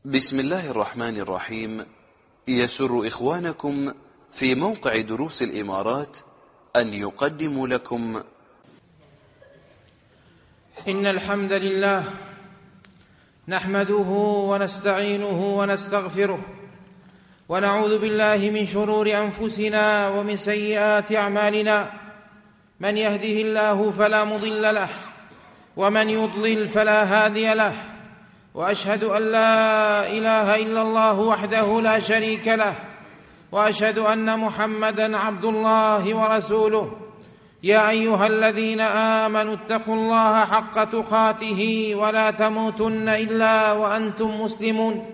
بسم الله الرحمن الرحيم. يسر إخوانكم في موقع دروس الإمارات أن يقدموا لكم إن الحمد لله نحمده ونستعينه ونستغفره ونعوذ بالله من شرور أنفسنا ومن سيئات أعمالنا. من يهده الله فلا مضل له ومن يضلل فلا هادي له، وأشهد أن لا إله إلا الله وحده لا شريك له، وأشهد أن محمدًا عبد الله ورسوله. يا أيها الذين آمنوا اتقوا الله حق تقاته ولا تموتن إلا وأنتم مسلمون.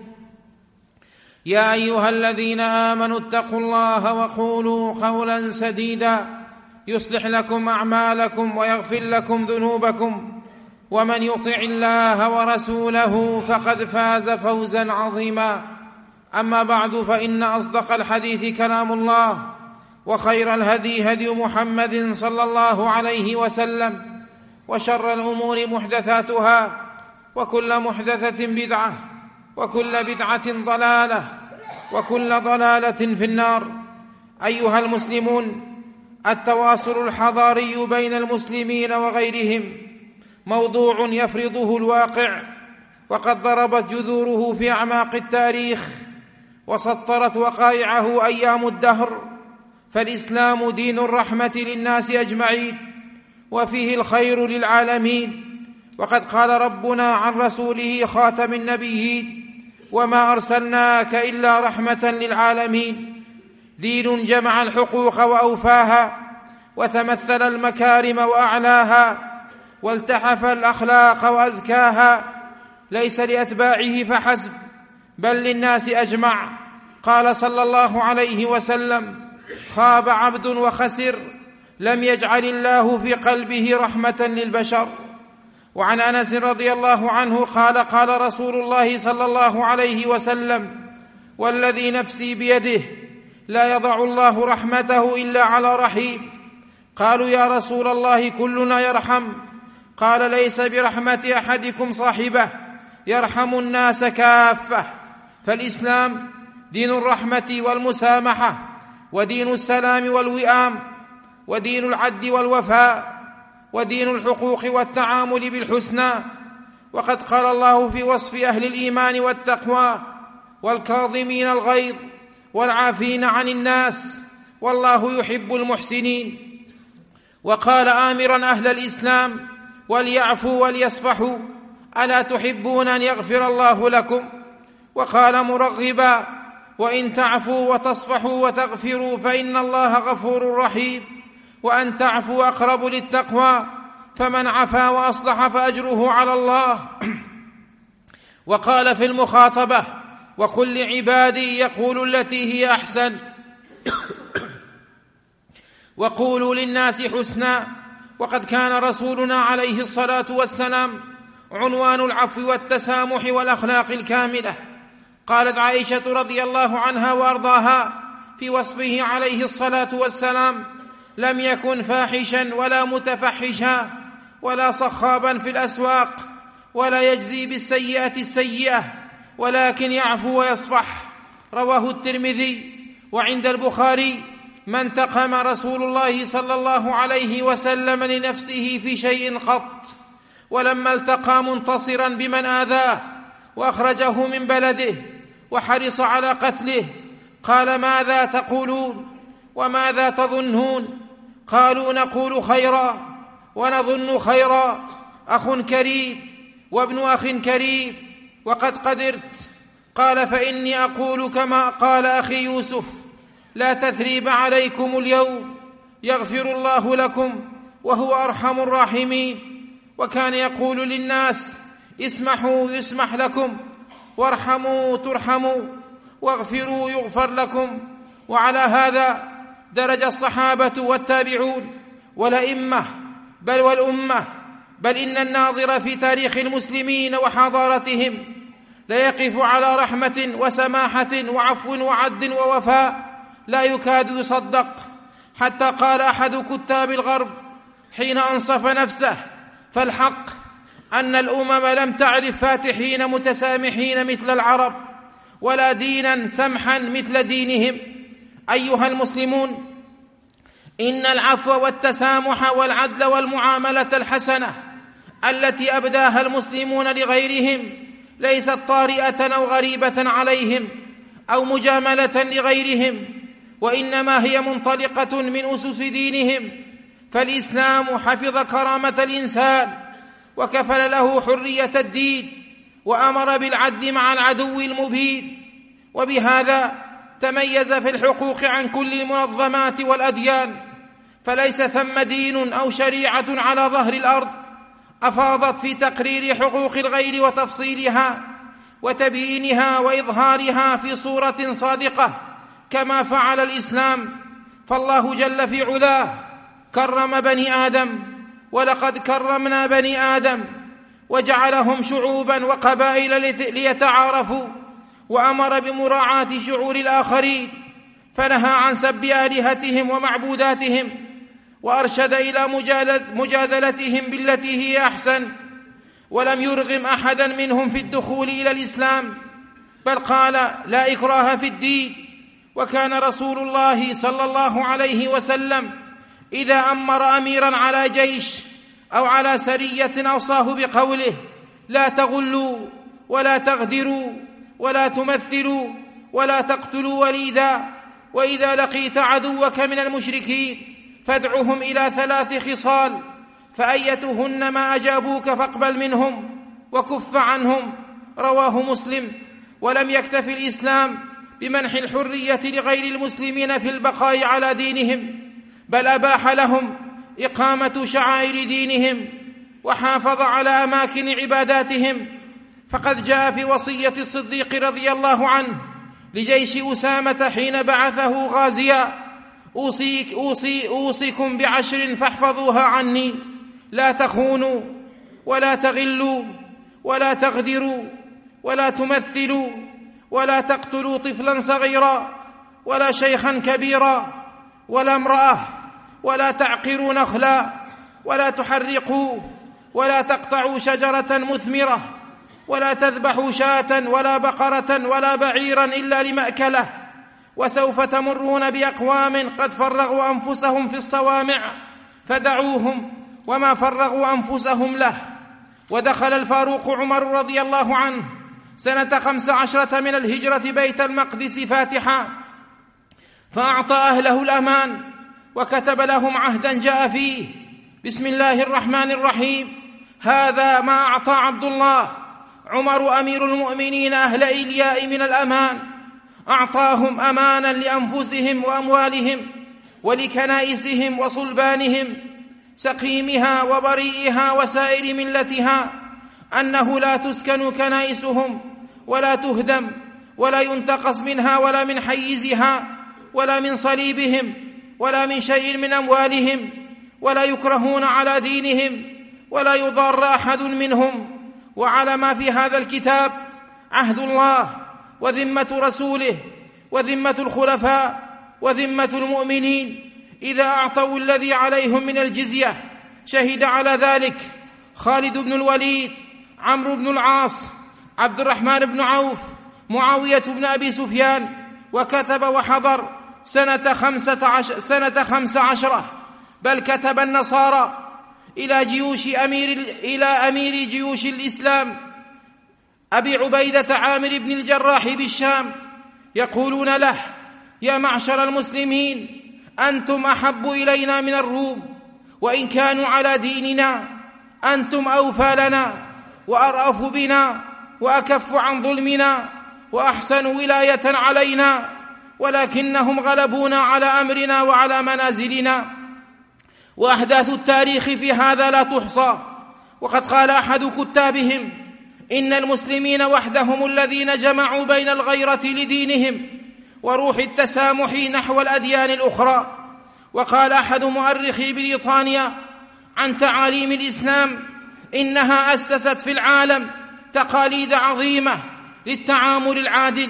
يا أيها الذين آمنوا اتقوا الله وقولوا قولا سديدا يصلح لكم أعمالكم ويغفر لكم ذنوبكم، ومن يطع الله ورسوله فقد فاز فوزا عظيما. أما بعد، فإن أصدق الحديث كلام الله، وخير الهدي هدي محمد صلى الله عليه وسلم، وشر الأمور محدثاتها، وكل محدثة بدعة، وكل بدعة ضلالة، وكل ضلالة في النار. أيها المسلمون، التواصل الحضاري بين المسلمين وغيرهم موضوع يفرضه الواقع، وقد ضربت جذوره في أعماق التاريخ، وسطرت وقائعه أيام الدهر. فالإسلام دين الرحمة للناس أجمعين، وفيه الخير للعالمين. وقد قال ربنا عن رسوله خاتم النبيين: وما أرسلناك إلا رحمة للعالمين. دين جمع الحقوق وأوفاها، وتمثل المكارم وأعلاها، والتحف الأخلاق وأزكاها، ليس لأتباعه فحسب بل للناس أجمع. قال صلى الله عليه وسلم: خاب عبد وخسر لم يجعل الله في قلبه رحمة للبشر. وعن أنس رضي الله عنه قال: قال رسول الله صلى الله عليه وسلم: والذي نفسي بيده لا يضع الله رحمته إلا على رحيم. قالوا: يا رسول الله كلنا يرحم. قال: ليس برحمة أحدكم صاحبه، يرحم الناس كافة. فالإسلام دين الرحمة والمسامحة، ودين السلام والوئام، ودين العدل والوفاء، ودين الحقوق والتعامل بالحسنى. وقد قال الله في وصف أهل الإيمان والتقوى: والكاظمين الغيظ والعافين عن الناس والله يحب المحسنين. وقال آمرا أهل الإسلام: وليعفوا وليصفحوا، ألا تحبون أن يغفر الله لكم؟ وقال مرغبا: وإن تعفوا وتصفحوا وتغفروا فإن الله غفور رحيم، وأن تعفوا أقرب للتقوى، فمن عفا وأصلح فأجره على الله. وقال في المخاطبة: وقل لعبادي يقولوا التي هي أحسن وقولوا للناس حسنا. وقد كان رسولنا عليه الصلاة والسلام عنوان العفو والتسامح والأخلاق الكاملة. قالت عائشة رضي الله عنها وأرضاها في وصفه عليه الصلاة والسلام: لم يكن فاحشا ولا متفحشا ولا صخابا في الأسواق، ولا يجزي بالسيئة السيئة، ولكن يعفو ويصفح. رواه الترمذي. وعند البخاري: ما انتقم رسول الله صلى الله عليه وسلم لنفسه في شيء قط، ولما التقى منتصرا بمن آذاه وأخرجه من بلده وحرص على قتله قال: ماذا تقولون وماذا تظنون؟ قالوا: نقول خيرا ونظن خيرا، أخ كريم وابن أخ كريم، وقد قدرت. قال: فإني أقول كما قال أخي يوسف: لا تثريب عليكم اليوم، يغفر الله لكم وهو أرحم الراحمين. وكان يقول للناس: اسمحوا يسمح لكم، وارحموا ترحموا، واغفروا يغفر لكم. وعلى هذا درج الصحابة والتابعون والأئمة بل والأمة، بل إن الناظر في تاريخ المسلمين وحضارتهم ليقف على رحمة وسماحة وعفو وعدل ووفاء لا يكاد يصدق. حتى قال أحد كتاب الغرب حين أنصف نفسه: فالحق أن الأمم لم تعرف فاتحين متسامحين مثل العرب، ولا دينا سمحا مثل دينهم. أيها المسلمون، إن العفو والتسامح والعدل والمعاملة الحسنة التي أبداها المسلمون لغيرهم ليست طارئة أو غريبة عليهم أو مجاملة لغيرهم، وإنما هي منطلقة من أسس دينهم. فالإسلام حفظ كرامة الإنسان وكفل له حرية الدين، وأمر بالعدل مع العدو المبين، وبهذا تميز في الحقوق عن كل المنظمات والأديان. فليس ثم دين أو شريعة على ظهر الأرض أفاضت في تقرير حقوق الغير وتفصيلها وتبيينها وإظهارها في صورة صادقة كما فعل الإسلام. فالله جل في علاه كرم بني آدم، ولقد كرمنا بني آدم، وجعلهم شعوبا وقبائل ليتعارفوا، وأمر بمراعاة شعور الآخرين، فنهى عن سب آلهتهم ومعبوداتهم، وأرشد إلى مجادلتهم بالتي هي أحسن، ولم يرغم أحدا منهم في الدخول إلى الإسلام، بل قال: لا إكراه في الدين. وكان رسول الله صلى الله عليه وسلم إذا أمر أميرا على جيش أو على سرية أوصاه بقوله: لا تغلوا ولا تغدروا ولا تمثلوا ولا تقتلوا وليدا، وإذا لقيت عدوك من المشركين فادعهم إلى 3 خصال، فأيتهن ما أجابوك فاقبل منهم وكف عنهم. رواه مسلم. ولم يكتف الإسلام بمنح الحرية لغير المسلمين في البقاء على دينهم، بل أباح لهم إقامة شعائر دينهم، وحافظ على أماكن عباداتهم. فقد جاء في وصية الصديق رضي الله عنه لجيش أسامة حين بعثه غازيا: أوصيكم ب10 فاحفظوها عني: لا تخونوا ولا تغلوا ولا تغدروا ولا تمثلوا ولا تقتلوا طفلا صغيرا ولا شيخا كبيرا ولا امرأة، ولا تعقروا نخلا ولا تحرقوا ولا تقطعوا شجرة مثمرة، ولا تذبحوا شاة ولا بقرة ولا بعيرا إلا لمأكله. وسوف تمرون بأقوام قد فرغوا أنفسهم في الصوامع فدعوهم وما فرغوا أنفسهم له. ودخل الفاروق عمر رضي الله عنه سنة 15 من الهجرة بيت المقدس فاتحا، فأعطى أهله الأمان وكتب لهم عهدا جاء فيه: بسم الله الرحمن الرحيم، هذا ما أعطى عبد الله عمر أمير المؤمنين أهل إلياء من الأمان، أعطاهم أمانا لأنفسهم وأموالهم ولكنائسهم وصلبانهم، سقيمها وبريئها وسائر ملتها، أنه لا تسكن كنائسهم ولا تهدم ولا ينتقص منها ولا من حيزها ولا من صليبهم ولا من شيء من أموالهم، ولا يكرهون على دينهم ولا يضار أحد منهم. وعلى ما في هذا الكتاب عهد الله وذمة رسوله وذمة الخلفاء وذمة المؤمنين إذا أعطوا الذي عليهم من الجزية. شهد على ذلك خالد بن الوليد، عمرو بن العاص، عبد الرحمن بن عوف، معاوية بن أبي سفيان. وكتب وحضر سنة 15، بل كتب النصارى إلى أمير جيوش الإسلام أبي عبيدة عامر بن الجراح بالشام، يقولون له: يا معشر المسلمين، أنتم أحب إلينا من الروم، وإن كانوا على ديننا أنتم أوفى لنا وأرأف بنا وأكف عن ظلمنا وأحسن ولاية علينا، ولكنهم غلبونا على أمرنا وعلى منازلنا. وأحداث التاريخ في هذا لا تحصى. وقد قال أحد كتابهم: إن المسلمين وحدهم الذين جمعوا بين الغيرة لدينهم وروح التسامح نحو الأديان الأخرى. وقال أحد مؤرخي بريطانيا عن تعاليم الإسلام: إنها أسست في العالم تقاليد عظيمة للتعامل العادل،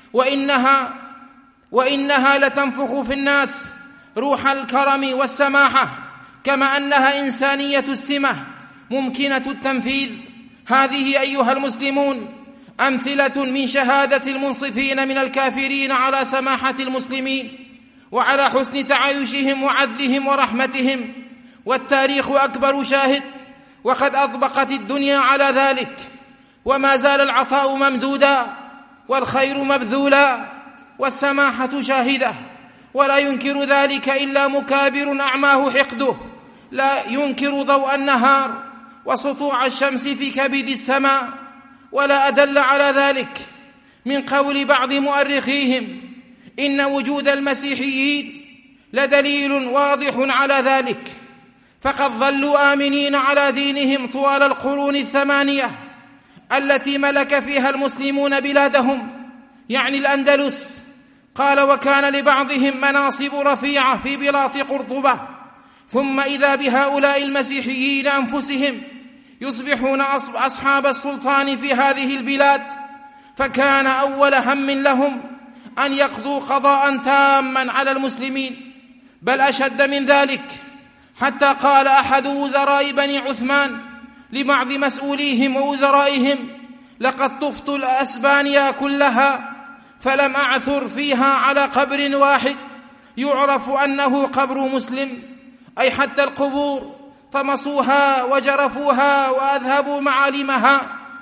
وإنها لتنفخ في الناس روح الكرم والسماحة، كما أنها إنسانية السمة ممكنة التنفيذ. هذه أيها المسلمون أمثلة من شهادة المنصفين من الكافرين على سماحة المسلمين وعلى حسن تعايشهم وعدلهم ورحمتهم، والتاريخ أكبر شاهد، وقد أطبقت الدنيا على ذلك، وما زال العطاء ممدودا والخير مبذولا والسماحة شاهدة، ولا ينكر ذلك إلا مكابر أعماه حقده، لا ينكر ضوء النهار وسطوع الشمس في كبد السماء، ولا أدل على ذلك من قول بعض مؤرخيهم إن وجود المسيحيين لدليل واضح على ذلك، فقد ظلوا آمنين على دينهم طوال القرون الثمانية التي ملك فيها المسلمون بلادهم، يعني الأندلس. قال: وكان لبعضهم مناصب رفيعة في بلاط قرطبة، ثم إذا بهؤلاء المسيحيين أنفسهم يصبحون أصحاب السلطان في هذه البلاد، فكان أول هم لهم أن يقضوا قضاء تاما على المسلمين، بل أشد من ذلك، حتى قال أحد وزراء بني عثمان لبعض مسؤوليهم ووزرائهم: لقد طفت الأسبانيا كلها فلم أعثر فيها على قبر واحد يعرف أنه قبر مسلم، أي حتى القبور طمسوها وجرفوها وأذهبوا معالمها.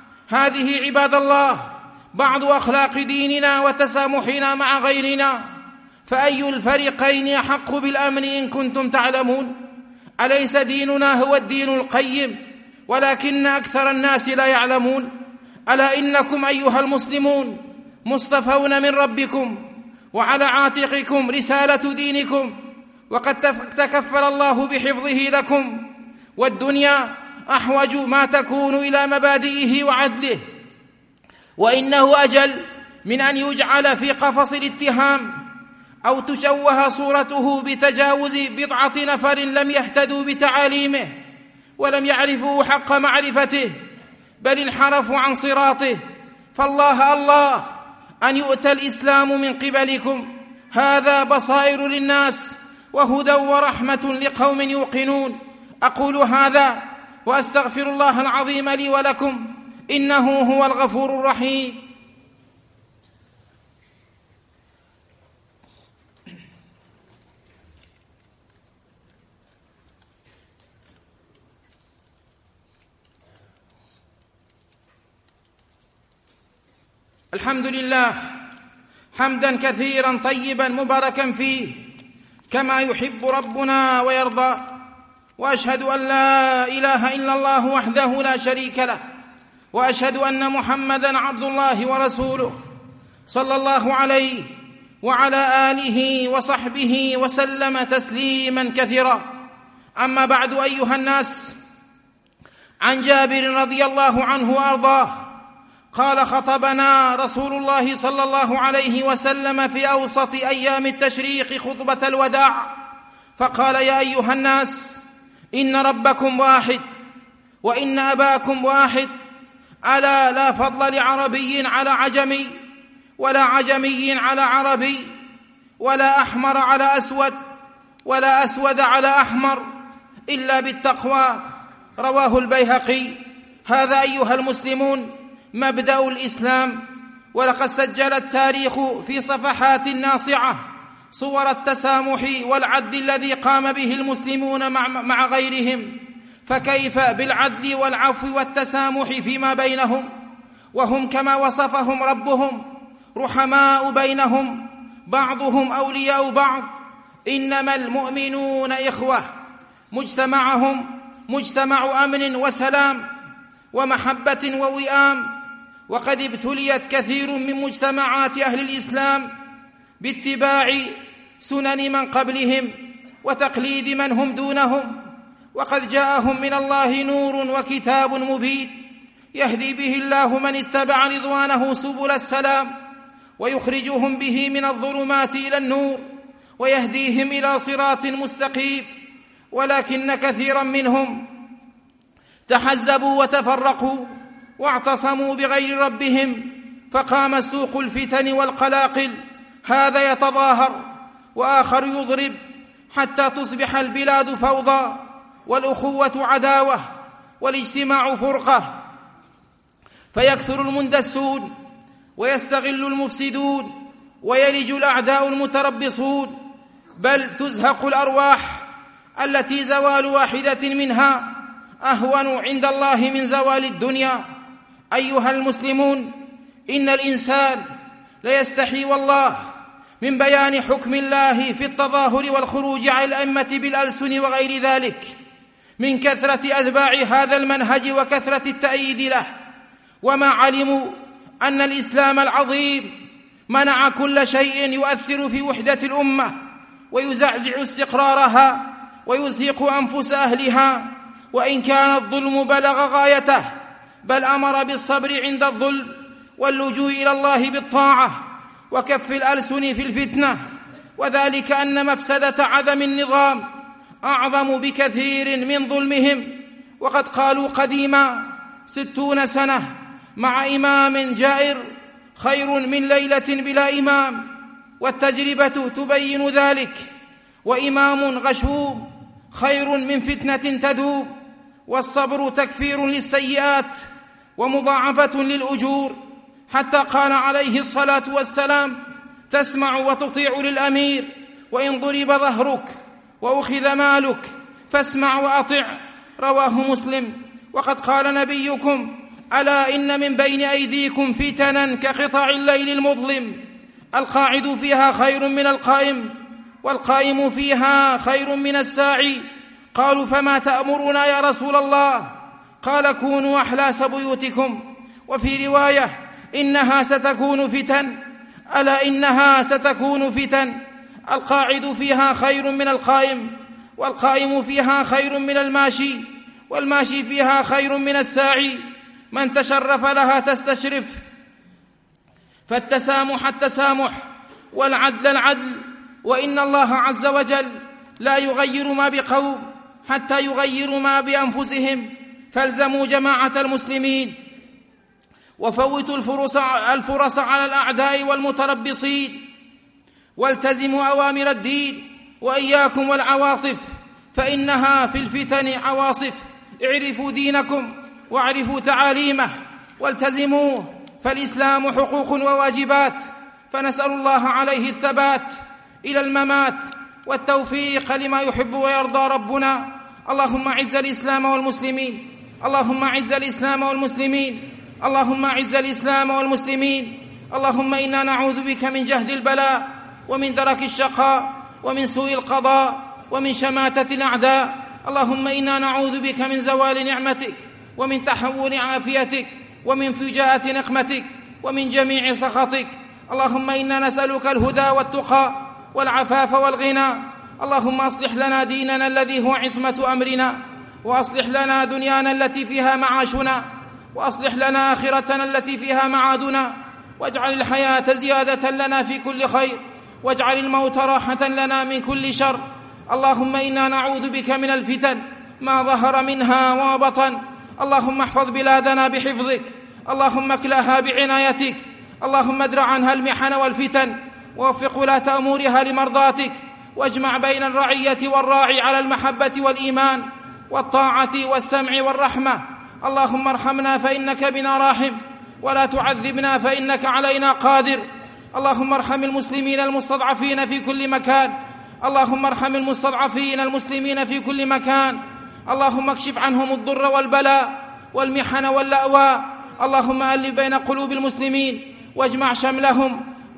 هذه عباد الله بعض أخلاق ديننا وتسامحنا مع غيرنا، فأي الفريقين أحق بالأمن إن كنتم تعلمون؟ أليس ديننا هو الدين القيم ولكن أكثر الناس لا يعلمون؟ ألا إنكم أيها المسلمون مصطفون من ربكم، وعلى عاتقكم رسالة دينكم، وقد تكفل الله بحفظه لكم، والدنيا أحوج ما تكون إلى مبادئه وعدله، وإنه أجل من أن يجعل في قفص الاتهام أو تشوه صورته بتجاوز بضعة نفر لم يهتدوا بتعاليمه ولم يعرفوا حق معرفته، بل انحرفوا عن صراطه. فالله الله أن يؤتى الإسلام من قبلكم، هذا بصائر للناس وهدى ورحمة لقوم يوقنون. أقول هذا وأستغفر الله العظيم لي ولكم، إنه هو الغفور الرحيم. الحمد لله حمدا كثيرا طيبا مباركا فيه كما يحب ربنا ويرضى، وأشهد أن لا إله إلا الله وحده لا شريك له، وأشهد أن محمدا عبد الله ورسوله صلى الله عليه وعلى آله وصحبه وسلم تسليما كثيرا. أما بعد أيها الناس، عن جابر رضي الله عنه وأرضاه قال: خطبنا رسول الله صلى الله عليه وسلم في أوسط أيام التشريق خطبة الوداع، فقال: يا أيها الناس، إن ربكم واحد، وإن أباكم واحد، ألا لا فضل لعربي على عجمي، ولا عجمي على عربي، ولا أحمر على أسود، ولا أسود على أحمر، إلا بالتقوى. رواه البيهقي. هذا أيها المسلمون مبدأ الإسلام، ولقد سجل التاريخ في صفحات ناصعة صور التسامح والعدل الذي قام به المسلمون مع غيرهم، فكيف بالعدل والعفو والتسامح فيما بينهم، وهم كما وصفهم ربهم رحماء بينهم، بعضهم أولياء بعض، إنما المؤمنون إخوة. مجتمعهم مجتمع أمن وسلام ومحبة ووئام، وقد ابتليت كثير من مجتمعات أهل الإسلام باتباع سنن من قبلهم وتقليد من هم دونهم، وقد جاءهم من الله نور وكتاب مبين يهدي به الله من اتبع رضوانه سبل السلام، ويخرجهم به من الظلمات إلى النور، ويهديهم إلى صراط مستقيم. ولكن كثيرا منهم تحزبوا وتفرقوا واعتصموا بغير ربهم، فقام سوق الفتن والقلاقل، هذا يتظاهر وآخر يضرب، حتى تصبح البلاد فوضى، والأخوة عداوة، والاجتماع فرقة. فيكثر المندسون ويستغل المفسدون ويلج الأعداء المتربصون، بل تزهق الأرواح التي زوال واحدة منها أهون عند الله من زوال الدنيا. أيها المسلمون، إن الإنسان ليستحي والله من بيان حكم الله في التظاهر والخروج على الأئمة بالألسن وغير ذلك من كثرة أتباع هذا المنهج وكثرة التأييد له، وما علموا أن الإسلام العظيم منع كل شيء يؤثر في وحدة الأمة ويزعزع استقرارها ويزهق أنفس أهلها، وإن كان الظلم بلغ غايته، بل أمر بالصبر عند الظلم واللجوء إلى الله بالطاعة وكف الألسن في الفتنة، وذلك أن مفسدة عدم النظام أعظم بكثير من ظلمهم. وقد قالوا قديما: 60 سنة مع إمام جائر خير من ليلة بلا إمام، والتجربة تبين ذلك. وإمام غشوم خير من فتنة تدوب، والصبر تكفير للسيئات ومضاعفة للأجور، حتى قال عليه الصلاة والسلام: تسمع وتطيع للأمير وإن ضرب ظهرك وأخذ مالك فاسمع وأطع. رواه مسلم. وقد قال نبيكم: ألا إن من بين أيديكم فتنا كقطع الليل المظلم، القاعد فيها خير من القائم، والقائم فيها خير من الساعي. قالوا: فما تأمرنا يا رسول الله؟ قال: كونوا أحلاس بيوتكم. وفي رواية: إنها ستكون فتن، ألا إنها ستكون فتن، القاعد فيها خير من القائم، والقائم فيها خير من الماشي، والماشي فيها خير من الساعي. من تشرف لها تستشرف. فالتسامح التسامح، والعدل العدل، وإن الله عز وجل لا يغير ما بقوم حتى يغيروا ما بأنفسهم. فالزموا جماعة المسلمين وفوتوا الفرص على الأعداء والمتربصين، والتزموا أوامر الدين، وإياكم والعواطف فإنها في الفتن عواصف. اعرفوا دينكم واعرفوا تعاليمه والتزموه، فالإسلام حقوق وواجبات، فنسأل الله عليه الثبات إلى الممات والتوفيق لما يحب ويرضى ربنا. اللهم أعز الإسلام والمسلمين، اللهم أعز الإسلام والمسلمين، اللهم أعز الإسلام والمسلمين. اللهم إنا نعوذ بك من جهد البلاء ومن درك الشقاء ومن سوء القضاء ومن شماتة الأعداء. اللهم إنا نعوذ بك من زوال نعمتك ومن تحول عافيتك ومن فجاءة نقمتك ومن جميع سخطك. اللهم إنا نسألك الهدى والتقى والعفاف والغنى. اللهم أصلح لنا ديننا الذي هو عصمة أمرنا، وأصلح لنا دنيانا التي فيها معاشنا، وأصلح لنا آخرتنا التي فيها معادنا، واجعل الحياة زيادة لنا في كل خير، واجعل الموت راحة لنا من كل شر. اللهم إنا نعوذ بك من الفتن ما ظهر منها وما بطن. اللهم احفظ بلادنا بحفظك، اللهم اكلها بعنايتك، اللهم ادرع عنها المحن والفتن، ووفق ولاة أمورها لمرضاتك، واجمع بين الرعية والراعي على المحبة والإيمان والطاعة والسمع والرحمة. اللهم ارحمنا فإنك بنا راحم، ولا تعذبنا فإنك علينا قادر. اللهم ارحم المسلمين المستضعفين في كل مكان، اللهم ارحم المستضعفين المسلمين في كل مكان. اللهم اكشف عنهم الضر والبلاء والمحن واللأواء. اللهم ألف بين قلوب المسلمين واجمع شملهم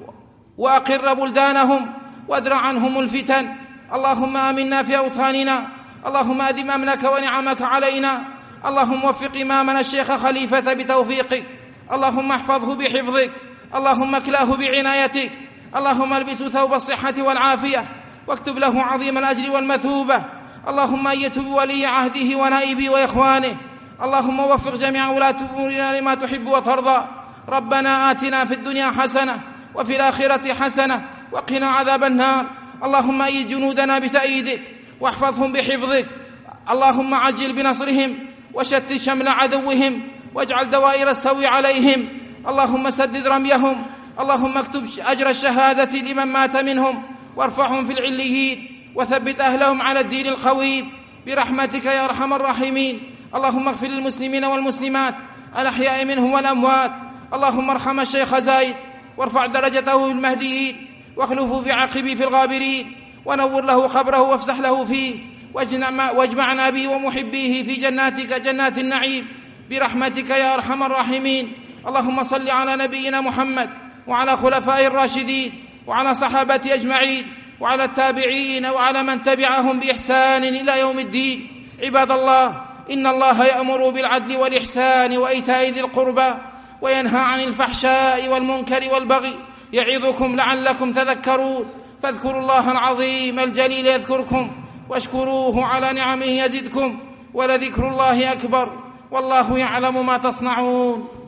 وأقر بلدانهم وادرع عنهم الفتن. اللهم آمنا في أوطاننا، اللهم أدم أمنك ونعمك علينا. اللهم وفق إمامنا الشيخ خليفة بتوفيقك، اللهم احفظه بحفظك، اللهم اكلاه بعنايتك، اللهم البسه ثوب الصحة والعافية، واكتب له عظيم الأجر والمثوبة. اللهم أيته بولي عهده ونائبه وإخوانه. اللهم وفق جميع ولاة أمورنا لما تحب وترضى. ربنا آتنا في الدنيا حسنة وفي الآخرة حسنة وقنا عذاب النار. اللهم أيد جنودنا بتأييدك واحفظهم بحفظك. اللهم عجل بنصرهم وشتت شمل عدوهم واجعل دوائر السوء عليهم. اللهم سدد رميهم. اللهم اكتب أجر الشهادة لمن مات منهم وارفعهم في العليين وثبت أهلهم على الدين القويم برحمتك يا أرحم الراحمين. اللهم اغفر للمسلمين والمسلمات الأحياء منهم والأموات. اللهم ارحم الشيخ زايد وارفع درجته في المهديين، واخلفه في عقبه في الغابرين، ونور له قبره وافسح له فيه، واجمعنا به ومحبيه في جناتك جنات النعيم برحمتك يا أرحم الراحمين. اللهم صل على نبينا محمد وعلى خلفائه الراشدين وعلى صحابته أجمعين وعلى التابعين وعلى من تبعهم بإحسان إلى يوم الدين. عباد الله، إن الله يأمر بالعدل والإحسان وإيتاء ذي القربى وينهى عن الفحشاء والمنكر والبغي، يعظكم لعلكم تذكرون. فاذكروا الله العظيم الجليل يذكركم، واشكروه على نعمه يزدكم، ولذكر الله أكبر، والله يعلم ما تصنعون.